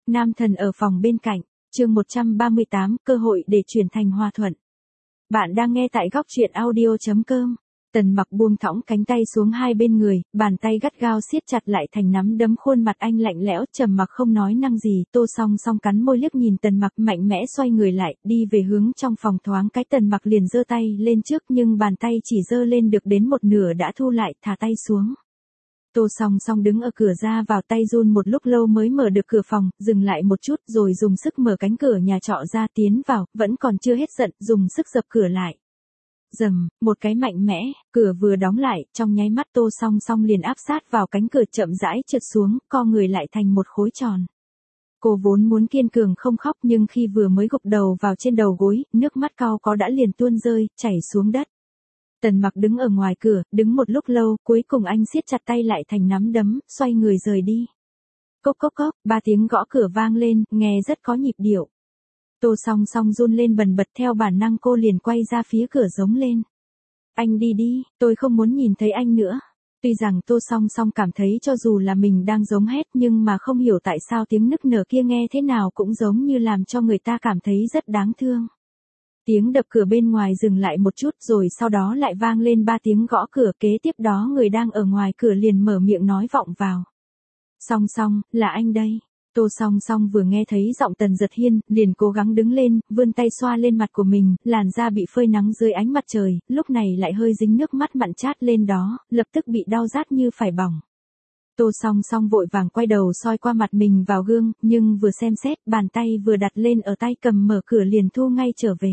Nam thần ở phòng bên cạnh, chương 138, cơ hội để chuyển thành hòa thuận. Bạn đang nghe tại góc truyện audio.com. Tần Mặc buông thõng cánh tay xuống hai bên người, bàn tay gắt gao siết chặt lại thành nắm đấm, khuôn mặt anh lạnh lẽo, trầm mặc không nói năng gì. Tô Song Song cắn môi liếc nhìn Tần Mặc, mạnh mẽ xoay người lại, đi về hướng trong phòng. Thoáng cái Tần Mặc liền giơ tay lên trước, nhưng bàn tay chỉ giơ lên được đến một nửa đã thu lại, thả tay xuống. Tô Song Song đứng ở cửa ra vào, tay run một lúc lâu mới mở được cửa phòng, dừng lại một chút rồi dùng sức mở cánh cửa nhà trọ ra, tiến vào, vẫn còn chưa hết giận, dùng sức dập cửa lại. Rầm, một cái mạnh mẽ, cửa vừa đóng lại, trong nháy mắt Tô Song Song liền áp sát vào cánh cửa, chậm rãi trượt xuống, co người lại thành một khối tròn. Cô vốn muốn kiên cường không khóc, nhưng khi vừa mới gục đầu vào trên đầu gối, nước mắt cau có đã liền tuôn rơi, chảy xuống đất. Tần Mặc đứng ở ngoài cửa, đứng một lúc lâu, cuối cùng anh siết chặt tay lại thành nắm đấm, xoay người rời đi. Cốc cốc cốc, 3 tiếng gõ cửa vang lên, nghe rất có nhịp điệu. Tô Song Song run lên bần bật, theo bản năng cô liền quay ra phía cửa giống lên. Anh đi đi, tôi không muốn nhìn thấy anh nữa. Tuy rằng Tô Song Song cảm thấy cho dù là mình đang giống hét, nhưng mà không hiểu tại sao tiếng nức nở kia nghe thế nào cũng giống như làm cho người ta cảm thấy rất đáng thương. Tiếng đập cửa bên ngoài dừng lại một chút, rồi sau đó lại vang lên 3 tiếng gõ cửa, kế tiếp đó người đang ở ngoài cửa liền mở miệng nói vọng vào. Song Song, là anh đây. Tô Song Song vừa nghe thấy giọng Tần Dật Hiên, liền cố gắng đứng lên, vươn tay xoa lên mặt của mình, làn da bị phơi nắng dưới ánh mặt trời, lúc này lại hơi dính nước mắt mặn chát lên đó, lập tức bị đau rát như phải bỏng. Tô Song Song vội vàng quay đầu soi qua mặt mình vào gương, nhưng vừa xem xét, bàn tay vừa đặt lên ở tay cầm mở cửa liền thu ngay trở về.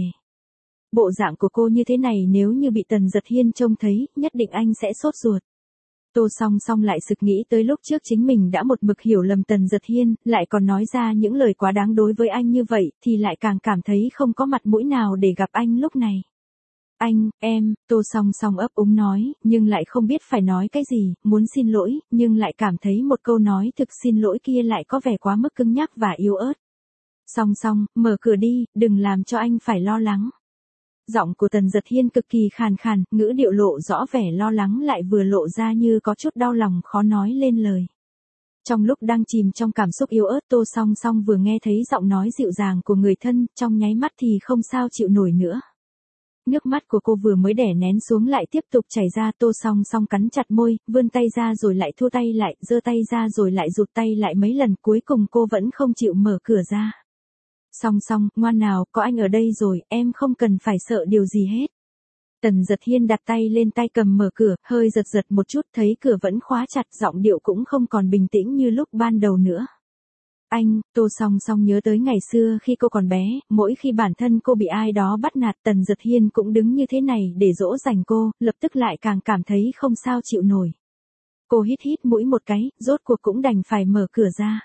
Bộ dạng của cô như thế này nếu như bị Tần Dật Hiên trông thấy, nhất định anh sẽ sốt ruột. Tô Song Song lại sực nghĩ tới lúc trước chính mình đã một mực hiểu lầm Tần Dật Hiên, lại còn nói ra những lời quá đáng đối với anh như vậy, thì lại càng cảm thấy không có mặt mũi nào để gặp anh lúc này. Anh, em, Tô Song Song ấp úng nói, nhưng lại không biết phải nói cái gì, muốn xin lỗi, nhưng lại cảm thấy một câu nói thực xin lỗi kia lại có vẻ quá mức cứng nhắc và yếu ớt. Song Song, mở cửa đi, đừng làm cho anh phải lo lắng. Giọng của Tần Dật Hiên cực kỳ khàn khàn, ngữ điệu lộ rõ vẻ lo lắng lại vừa lộ ra như có chút đau lòng khó nói lên lời. Trong lúc đang chìm trong cảm xúc yếu ớt, Tô Song Song vừa nghe thấy giọng nói dịu dàng của người thân, trong nháy mắt thì không sao chịu nổi nữa. Nước mắt của cô vừa mới đè nén xuống lại tiếp tục chảy ra. Tô Song Song cắn chặt môi, vươn tay ra rồi lại thu tay lại, giơ tay ra rồi lại rụt tay lại mấy lần, cuối cùng cô vẫn không chịu mở cửa ra. Song Song, ngoan nào, có anh ở đây rồi, em không cần phải sợ điều gì hết. Tần Dật Hiên đặt tay lên tay cầm mở cửa, hơi giật giật một chút, thấy cửa vẫn khóa chặt, giọng điệu cũng không còn bình tĩnh như lúc ban đầu nữa. Anh, Tô Song Song nhớ tới ngày xưa khi cô còn bé, mỗi khi bản thân cô bị ai đó bắt nạt, Tần Dật Hiên cũng đứng như thế này để dỗ dành cô, lập tức lại càng cảm thấy không sao chịu nổi. Cô hít hít mũi một cái, rốt cuộc cũng đành phải mở cửa ra.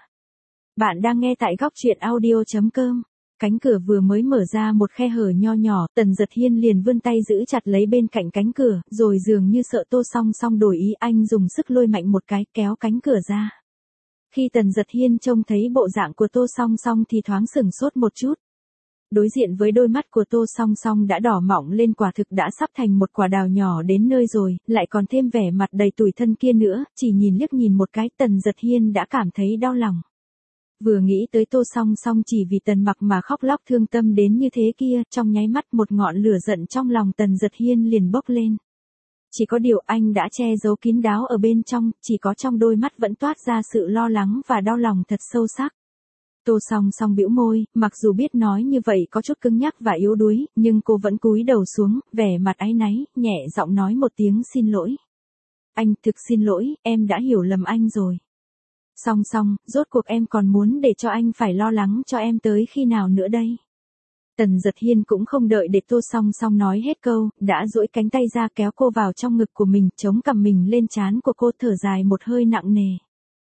Bạn đang nghe tại góc truyện audio.com. Cánh cửa vừa mới mở ra một khe hở nho nhỏ, Tần Dật Hiên liền vươn tay giữ chặt lấy bên cạnh cánh cửa, rồi dường như sợ Tô Song Song đổi ý, anh dùng sức lôi mạnh một cái, kéo cánh cửa ra. Khi Tần Dật Hiên trông thấy bộ dạng của Tô Song Song thì thoáng sửng sốt một chút. Đối diện với đôi mắt của Tô Song Song đã đỏ mọng lên, quả thực đã sắp thành một quả đào nhỏ đến nơi rồi, lại còn thêm vẻ mặt đầy tủi thân kia nữa, chỉ nhìn liếc nhìn một cái Tần Dật Hiên đã cảm thấy đau lòng. Vừa nghĩ tới Tô Song Song chỉ vì Tần Mặc mà khóc lóc thương tâm đến như thế kia, trong nháy mắt một ngọn lửa giận trong lòng Tần Dật Hiên liền bốc lên. Chỉ có điều anh đã che giấu kín đáo ở bên trong, chỉ có trong đôi mắt vẫn toát ra sự lo lắng và đau lòng thật sâu sắc. Tô Song Song bĩu môi, mặc dù biết nói như vậy có chút cứng nhắc và yếu đuối, nhưng cô vẫn cúi đầu xuống, vẻ mặt áy náy, nhẹ giọng nói một tiếng xin lỗi. Anh, thực xin lỗi, em đã hiểu lầm anh rồi. Song Song, rốt cuộc em còn muốn để cho anh phải lo lắng cho em tới khi nào nữa đây? Tần Dật Hiên cũng không đợi để Tô Song Song nói hết câu, đã duỗi cánh tay ra kéo cô vào trong ngực của mình, chống cằm mình lên trán của cô, thở dài một hơi nặng nề.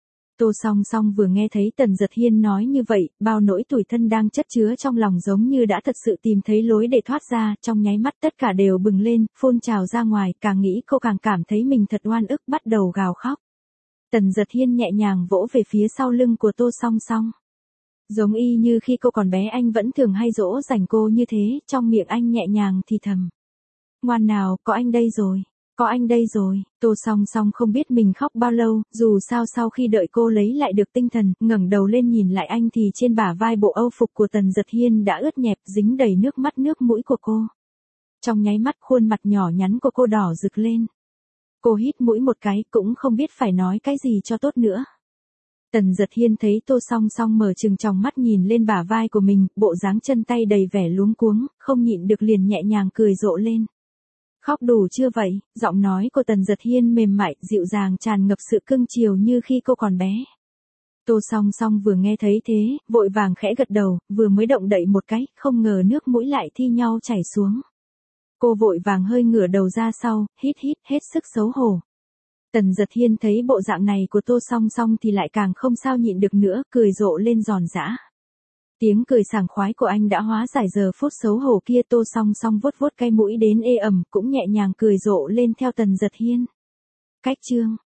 Tô Song Song vừa nghe thấy Tần Dật Hiên nói như vậy, bao nỗi tủi thân đang chất chứa trong lòng giống như đã thật sự tìm thấy lối để thoát ra, trong nháy mắt tất cả đều bừng lên, phun trào ra ngoài, càng nghĩ cô càng cảm thấy mình thật oan ức, bắt đầu gào khóc. Tần Dật Hiên nhẹ nhàng vỗ về phía sau lưng của Tô Song Song. Giống y như khi cô còn bé anh vẫn thường hay dỗ dành cô như thế, trong miệng anh nhẹ nhàng thì thầm. Ngoan nào, có anh đây rồi. có anh đây rồi. Tô Song Song không biết mình khóc bao lâu, dù sao sau khi đợi cô lấy lại được tinh thần, ngẩng đầu lên nhìn lại anh thì trên bả vai bộ âu phục của Tần Dật Hiên đã ướt nhẹp, dính đầy nước mắt nước mũi của cô. Trong nháy mắt khuôn mặt nhỏ nhắn của cô đỏ rực lên. Cô hít mũi một cái, cũng không biết phải nói cái gì cho tốt nữa. Tần Dật Hiên thấy Tô Song Song mở trừng tròng mắt nhìn lên bả vai của mình, bộ dáng chân tay đầy vẻ luống cuống, không nhịn được liền nhẹ nhàng cười rộ lên. Khóc đủ chưa vậy? Giọng nói của Tần Dật Hiên mềm mại, dịu dàng tràn ngập sự cưng chiều như khi cô còn bé. Tô Song Song vừa nghe thấy thế, vội vàng khẽ gật đầu, vừa mới động đậy một cái, không ngờ nước mũi lại thi nhau chảy xuống. Cô vội vàng hơi ngửa đầu ra sau, hít hết sức xấu hổ. Tần Dật Hiên thấy bộ dạng này của Tô Song Song thì lại càng không sao nhịn được nữa, cười rộ lên giòn giã. Tiếng cười sảng khoái của anh đã hóa giải giờ phút xấu hổ kia. Tô Song Song vuốt vuốt cái mũi đến ê ẩm, cũng nhẹ nhàng cười rộ lên theo Tần Dật Hiên. Cách chương